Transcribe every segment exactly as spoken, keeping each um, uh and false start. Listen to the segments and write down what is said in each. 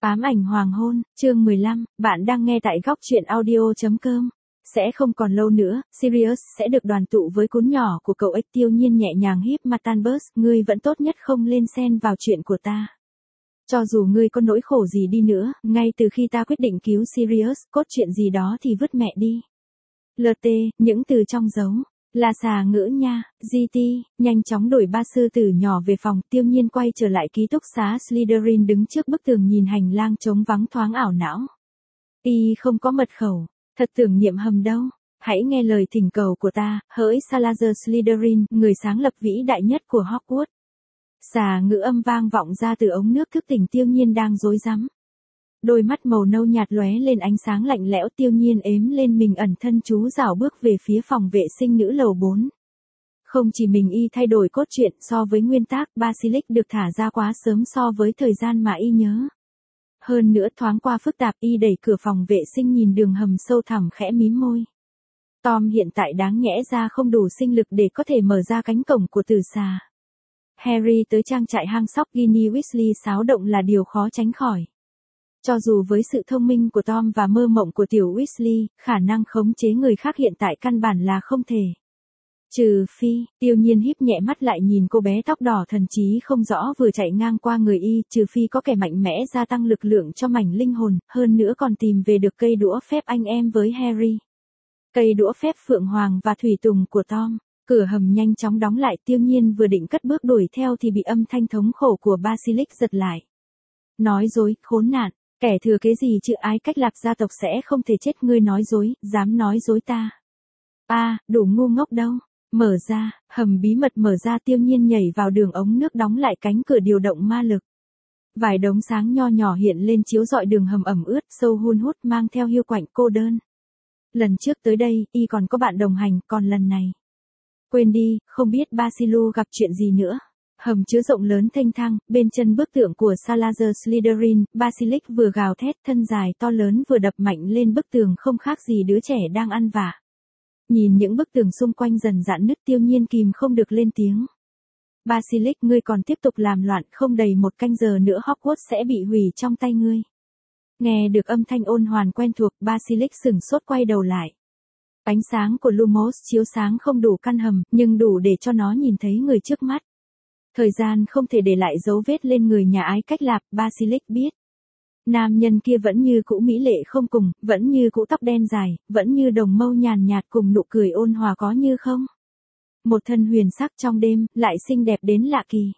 Ám ảnh hoàng hôn, chương mười lăm, bạn đang nghe tại góc truyện audio chấm com. Sẽ không còn lâu nữa, Sirius sẽ được đoàn tụ với cún nhỏ của cậu ếch. Tiêu Nhiên nhẹ nhàng híp mặt Tanbus, ngươi vẫn tốt nhất không lên xen vào chuyện của ta. Cho dù ngươi có nỗi khổ gì đi nữa, ngay từ khi ta quyết định cứu Sirius, cốt chuyện gì đó thì vứt mẹ đi. lờ tê, những từ trong dấu. Là xà ngữ nha, giê tê, nhanh chóng đuổi ba sư tử nhỏ về phòng. Tiêu Nhiên quay trở lại ký túc xá Slytherin, đứng trước bức tường nhìn hành lang trống vắng thoáng ảo não. Y không có mật khẩu, thật tưởng niệm hầm đâu. Hãy nghe lời thỉnh cầu của ta, hỡi Salazar Slytherin, người sáng lập vĩ đại nhất của Hogwarts. Xà ngữ âm vang vọng ra từ ống nước thức tỉnh Tiêu Nhiên đang rối rắm. Đôi mắt màu nâu nhạt lóe lên ánh sáng lạnh lẽo. Tiêu Nhiên ếm lên mình ẩn thân chú rảo bước về phía phòng vệ sinh nữ lầu bốn. Không chỉ mình y thay đổi cốt truyện, so với nguyên tác, Basilisk được thả ra quá sớm so với thời gian mà y nhớ. Hơn nữa thoáng qua phức tạp, y đẩy cửa phòng vệ sinh nhìn đường hầm sâu thẳm khẽ mím môi. Tom hiện tại đáng nhẽ ra không đủ sinh lực để có thể mở ra cánh cổng của tử xà. Harry tới trang trại hang sóc Ginny Weasley xáo động là điều khó tránh khỏi. Cho dù với sự thông minh của Tom và mơ mộng của tiểu Weasley, khả năng khống chế người khác hiện tại căn bản là không thể. Trừ phi, Tiêu Nhiên híp nhẹ mắt lại nhìn cô bé tóc đỏ thần trí không rõ vừa chạy ngang qua người y, trừ phi có kẻ mạnh mẽ gia tăng lực lượng cho mảnh linh hồn, hơn nữa còn tìm về được cây đũa phép anh em với Harry. Cây đũa phép Phượng Hoàng và Thủy Tùng của Tom. Cửa hầm nhanh chóng đóng lại. Tiêu Nhiên vừa định cất bước đuổi theo thì bị âm thanh thống khổ của Basilisk giật lại. Nói dối, khốn nạn. Kẻ thừa kế gì chứ, ái cách lạc gia tộc sẽ không thể chết. Ngươi nói dối, dám nói dối ta. A, à, đủ ngu ngốc đâu. Mở ra, hầm bí mật mở ra. Tiêu Nhiên nhảy vào đường ống nước, đóng lại cánh cửa điều động ma lực. Vài đống sáng nho nhỏ hiện lên chiếu rọi đường hầm ẩm ướt, sâu hun hút mang theo hiu quạnh cô đơn. Lần trước tới đây, y còn có bạn đồng hành, còn lần này. Quên đi, không biết Basilu gặp chuyện gì nữa. Hầm chứa rộng lớn thênh thang, bên chân bức tượng của Salazar Slytherin, Basilisk vừa gào thét, thân dài to lớn vừa đập mạnh lên bức tường không khác gì đứa trẻ đang ăn vạ. Nhìn những bức tường xung quanh dần rạn nứt, Tiêu Nhiên kìm không được lên tiếng. Basilisk, ngươi còn tiếp tục làm loạn, không đầy một canh giờ nữa Hogwarts sẽ bị hủy trong tay ngươi. Nghe được âm thanh ôn hoàn quen thuộc, Basilisk sửng sốt quay đầu lại. Ánh sáng của Lumos chiếu sáng không đủ căn hầm, nhưng đủ để cho nó nhìn thấy người trước mắt. Thời gian không thể để lại dấu vết lên người nhà ái cách lạp, Basilisk biết. Nam nhân kia vẫn như cũ mỹ lệ không cùng, vẫn như cũ tóc đen dài, vẫn như đồng mâu nhàn nhạt cùng nụ cười ôn hòa có như không. Một thân huyền sắc trong đêm, lại xinh đẹp đến lạ kỳ.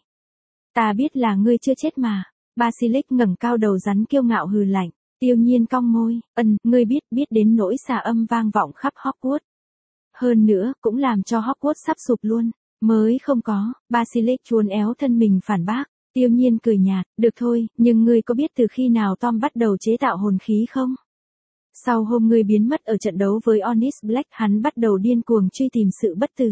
Ta biết là ngươi chưa chết mà. Basilisk ngẩng cao đầu rắn kiêu ngạo hừ lạnh. Tiêu Nhiên cong môi, ân, ngươi biết, biết đến nỗi xà âm vang vọng khắp Hogwarts. Hơn nữa, cũng làm cho Hogwarts sắp sụp luôn. Mới không có, Basilisk chuồn éo thân mình phản bác. Tiêu Nhiên cười nhạt, được thôi, nhưng ngươi có biết từ khi nào Tom bắt đầu chế tạo hồn khí không? Sau hôm ngươi biến mất ở trận đấu với Onyx Black, hắn bắt đầu điên cuồng truy tìm sự bất tử.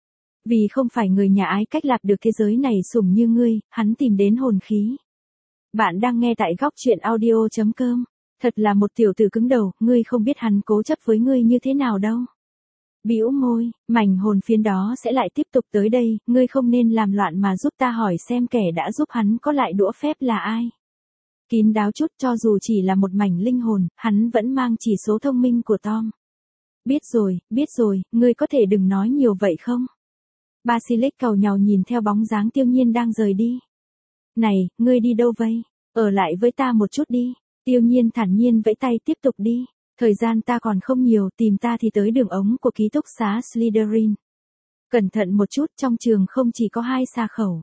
Vì không phải người nhà ái cách lạc được thế giới này sủng như ngươi, hắn tìm đến hồn khí. Bạn đang nghe tại góc truyện audio chấm com. Thật là một tiểu tử cứng đầu, ngươi không biết hắn cố chấp với ngươi như thế nào đâu. Bĩu môi, mảnh hồn phiến đó sẽ lại tiếp tục tới đây, ngươi không nên làm loạn mà giúp ta hỏi xem kẻ đã giúp hắn có lại đũa phép là ai. Kín đáo chút, cho dù chỉ là một mảnh linh hồn, hắn vẫn mang chỉ số thông minh của Tom. Biết rồi, biết rồi, ngươi có thể đừng nói nhiều vậy không? Basilisk cầu nhàu nhìn theo bóng dáng Tiêu Nhiên đang rời đi. Này, ngươi đi đâu vậy? Ở lại với ta một chút đi. Tiêu Nhiên thản nhiên vẫy tay tiếp tục đi. Thời gian ta còn không nhiều, tìm ta thì tới đường ống của ký túc xá Slytherin. Cẩn thận một chút, trong trường không chỉ có hai xà khẩu.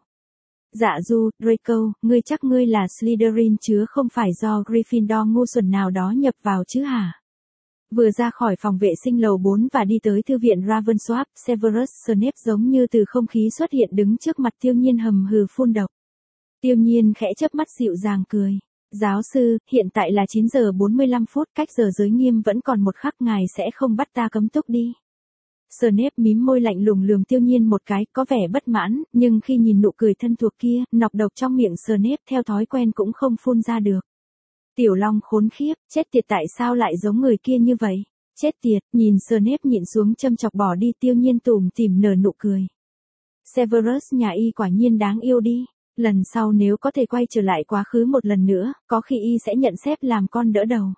Dạ du, Draco, ngươi chắc ngươi là Slytherin chứ không phải do Gryffindor ngu xuẩn nào đó nhập vào chứ hả? Vừa ra khỏi phòng vệ sinh lầu bốn và đi tới thư viện Ravensworth, Severus Snape giống như từ không khí xuất hiện đứng trước mặt Tiêu Nhiên hầm hừ phun độc. Tiêu Nhiên khẽ chớp mắt dịu dàng cười. Giáo sư, hiện tại là chín giờ bốn mươi lăm phút, cách giờ giới nghiêm vẫn còn một khắc, ngài sẽ không bắt ta cấm túc đi. Snape mím môi lạnh lùng lườm Tiêu Nhiên một cái, có vẻ bất mãn, nhưng khi nhìn nụ cười thân thuộc kia, nọc độc trong miệng Snape theo thói quen cũng không phun ra được. Tiểu Long khốn khiếp, chết tiệt, tại sao lại giống người kia như vậy? Chết tiệt, nhìn Snape nhịn xuống châm chọc bỏ đi. Tiêu Nhiên tủm tỉm nở nụ cười. Severus nhà y quả nhiên đáng yêu đi. Lần sau nếu có thể quay trở lại quá khứ một lần nữa, có khi y sẽ nhận xếp làm con đỡ đầu.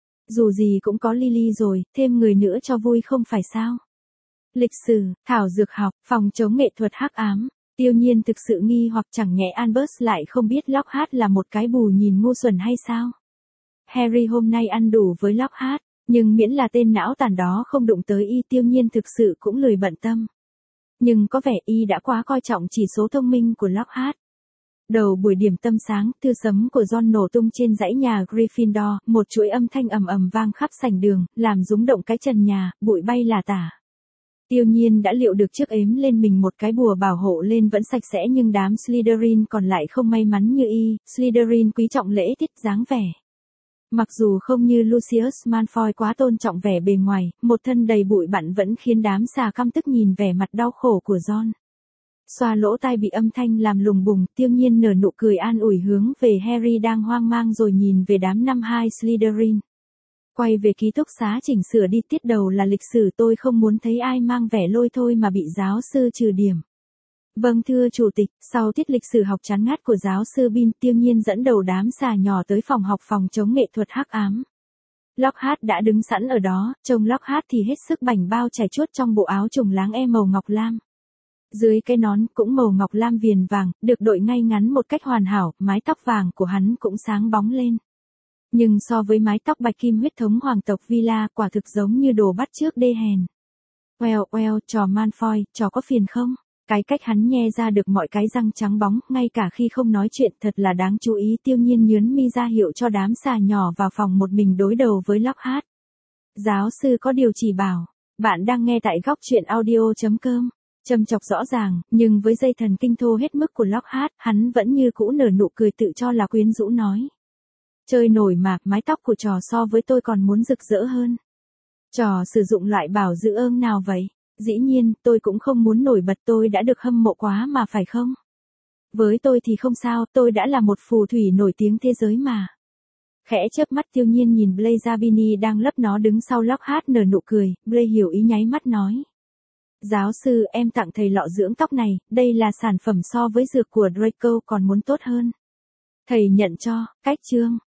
Dù gì cũng có Lily rồi, thêm người nữa cho vui không phải sao. Lịch sử, thảo dược học, phòng chống nghệ thuật hắc ám. Tiêu Nhiên thực sự nghi hoặc chẳng nhẽ Albus lại không biết Lockhart là một cái bù nhìn ngu xuẩn hay sao. Harry hôm nay ăn đủ với Lockhart, nhưng miễn là tên não tàn đó không đụng tới y, Tiêu Nhiên thực sự cũng lười bận tâm. Nhưng có vẻ y đã quá coi trọng chỉ số thông minh của Lockhart. Đầu buổi điểm tâm sáng, thư sấm của Ron nổ tung trên dãy nhà Gryffindor, một chuỗi âm thanh ầm ầm vang khắp sảnh đường, làm rúng động cái trần nhà, bụi bay là tả. Tiêu Nhiên đã liệu được trước ếm lên mình một cái bùa bảo hộ lên vẫn sạch sẽ, nhưng đám Slytherin còn lại không may mắn như y. Slytherin quý trọng lễ tiết dáng vẻ. Mặc dù không như Lucius Malfoy quá tôn trọng vẻ bề ngoài, một thân đầy bụi bặm vẫn khiến đám xà căm tức nhìn vẻ mặt đau khổ của Ron. Xoa lỗ tai bị âm thanh làm lùng bùng, Tiêu Nhiên nở nụ cười an ủi hướng về Harry đang hoang mang rồi nhìn về đám năm hai Slytherin. Quay về ký túc xá chỉnh sửa đi, tiết đầu là lịch sử, tôi không muốn thấy ai mang vẻ lôi thôi mà bị giáo sư trừ điểm. Vâng thưa chủ tịch. Sau tiết lịch sử học chán ngắt của giáo sư Bin, Tiêu Nhiên dẫn đầu đám xà nhỏ tới phòng học phòng chống nghệ thuật hắc ám. Lockhart đã đứng sẵn ở đó, trông Lockhart thì hết sức bảnh bao chảy chuốt trong bộ áo trùng láng e màu ngọc lam. Dưới cái nón cũng màu ngọc lam viền vàng, được đội ngay ngắn một cách hoàn hảo, mái tóc vàng của hắn cũng sáng bóng lên. Nhưng so với mái tóc bạch kim huyết thống hoàng tộc Villa, quả thực giống như đồ bắt chước đê hèn. Oeo oeo, trò Malfoy, trò có phiền không? Cái cách hắn nhe ra được mọi cái răng trắng bóng, ngay cả khi không nói chuyện, thật là đáng chú ý. Tiêu Nhiên nhướn mi ra hiệu cho đám xà nhỏ vào phòng một mình đối đầu với Lockhart. Giáo sư có điều chỉ bảo. Bạn đang nghe tại góc truyện audio chấm com. Châm chọc rõ ràng, nhưng với dây thần kinh thô hết mức của Lockhart, hắn vẫn như cũ nở nụ cười tự cho là quyến rũ nói. Chơi nổi mà, mái tóc của trò so với tôi còn muốn rực rỡ hơn. Trò sử dụng loại bảo dưỡng ương nào vậy? Dĩ nhiên, tôi cũng không muốn nổi bật, tôi đã được hâm mộ quá mà phải không? Với tôi thì không sao, tôi đã là một phù thủy nổi tiếng thế giới mà. Khẽ chớp mắt, Tiêu Nhiên nhìn Blaise Zabini đang lấp nó đứng sau Lockhart nở nụ cười, Blaise hiểu ý nháy mắt nói. Giáo sư, em tặng thầy lọ dưỡng tóc này, đây là sản phẩm so với dược của Draco còn muốn tốt hơn. Thầy nhận cho, cách chương.